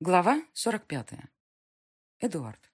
Глава 45. Эдуард.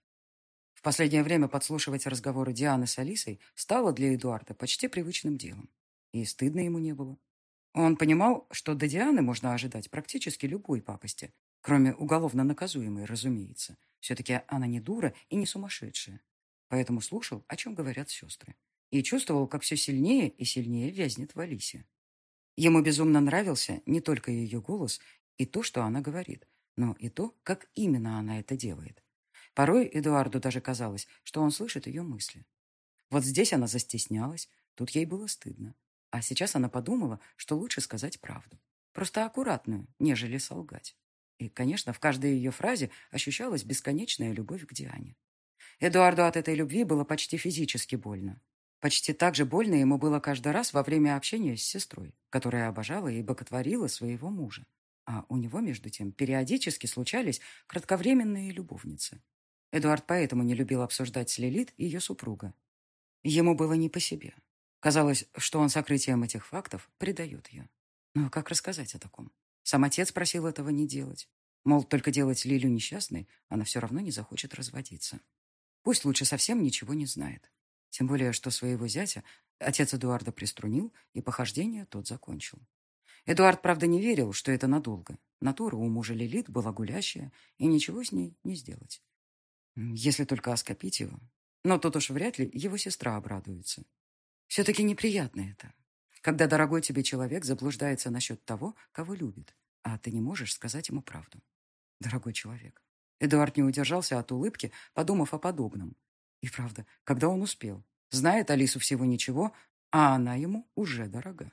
В последнее время подслушивать разговоры Дианы с Алисой стало для Эдуарда почти привычным делом. И стыдно ему не было. Он понимал, что до Дианы можно ожидать практически любой пакости, кроме уголовно наказуемой, разумеется. Все-таки она не дура и не сумасшедшая. Поэтому слушал, о чем говорят сестры. И чувствовал, как все сильнее и сильнее вязнет в Алисе. Ему безумно нравился не только ее голос и то, что она говорит, но и то, как именно она это делает. Порой Эдуарду даже казалось, что он слышит ее мысли. Вот здесь она застеснялась, тут ей было стыдно. А сейчас она подумала, что лучше сказать правду. Просто аккуратную, нежели солгать. И, конечно, в каждой ее фразе ощущалась бесконечная любовь к Диане. Эдуарду от этой любви было почти физически больно. Почти так же больно ему было каждый раз во время общения с сестрой, которая обожала и боготворила своего мужа. А у него, между тем, периодически случались кратковременные любовницы. Эдуард поэтому не любил обсуждать с Лилит ее супруга. Ему было не по себе. Казалось, что он сокрытием этих фактов предает ее. Но как рассказать о таком? Сам отец просил этого не делать. Мол, только делать Лилю несчастной, она все равно не захочет разводиться. Пусть лучше совсем ничего не знает. Тем более, что своего зятя отец Эдуарда приструнил, и похождение тот закончил. Эдуард, правда, не верил, что это надолго. Натура у мужа Лилит была гулящая, и ничего с ней не сделать. Если только оскопить его. Но тут уж вряд ли его сестра обрадуется. Все-таки неприятно это, когда дорогой тебе человек заблуждается насчет того, кого любит, а ты не можешь сказать ему правду. Дорогой человек. Эдуард не удержался от улыбки, подумав о подобном. И правда, когда он успел? Знает Алису всего ничего, а она ему уже дорога.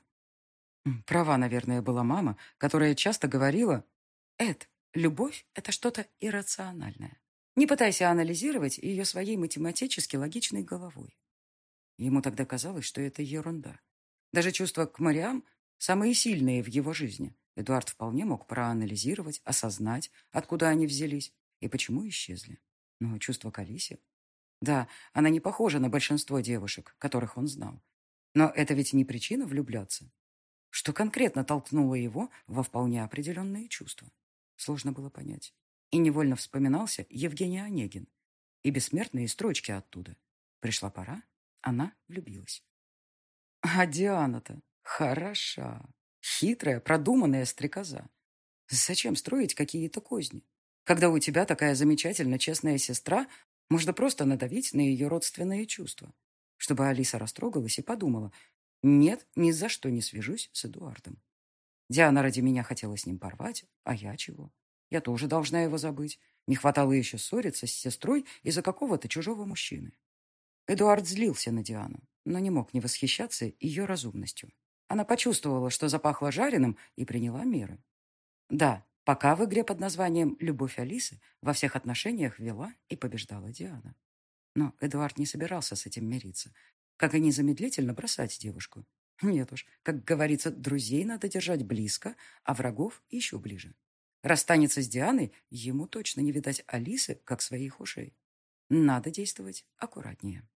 Права, наверное, была мама, которая часто говорила: «Эд, любовь — это что-то иррациональное. Не пытайся анализировать ее своей математически логичной головой». Ему тогда казалось, что это ерунда. Даже чувства к Мариам, самые сильные в его жизни, Эдуард вполне мог проанализировать, осознать, откуда они взялись и почему исчезли. Но чувство к Алисе... Да, она не похожа на большинство девушек, которых он знал. Но это ведь не причина влюбляться. Что конкретно толкнуло его во вполне определенные чувства? Сложно было понять. И невольно вспоминался Евгений Онегин и бессмертные строчки оттуда. Пришла пора, она влюбилась. А Диана-то хороша, хитрая, продуманная стрекоза. Зачем строить какие-то козни? Когда у тебя такая замечательно честная сестра, можно просто надавить на ее родственные чувства, чтобы Алиса растрогалась и подумала: нет, ни за что не свяжусь с Эдуардом. Диана ради меня хотела с ним порвать, а я чего? Я тоже должна его забыть. Не хватало еще ссориться с сестрой из-за какого-то чужого мужчины. Эдуард злился на Диану, но не мог не восхищаться ее разумностью. Она почувствовала, что запахло жареным, и приняла меры. Да, пока в игре под названием «Любовь Алисы» во всех отношениях вела и побеждала Диана. Но Эдуард не собирался с этим мириться, как и незамедлительно бросать девушку. Нет уж, как говорится, друзей надо держать близко, а врагов еще ближе. Расстанется с Дианой, ему точно не видать Алисы, как своих ушей. Надо действовать аккуратнее.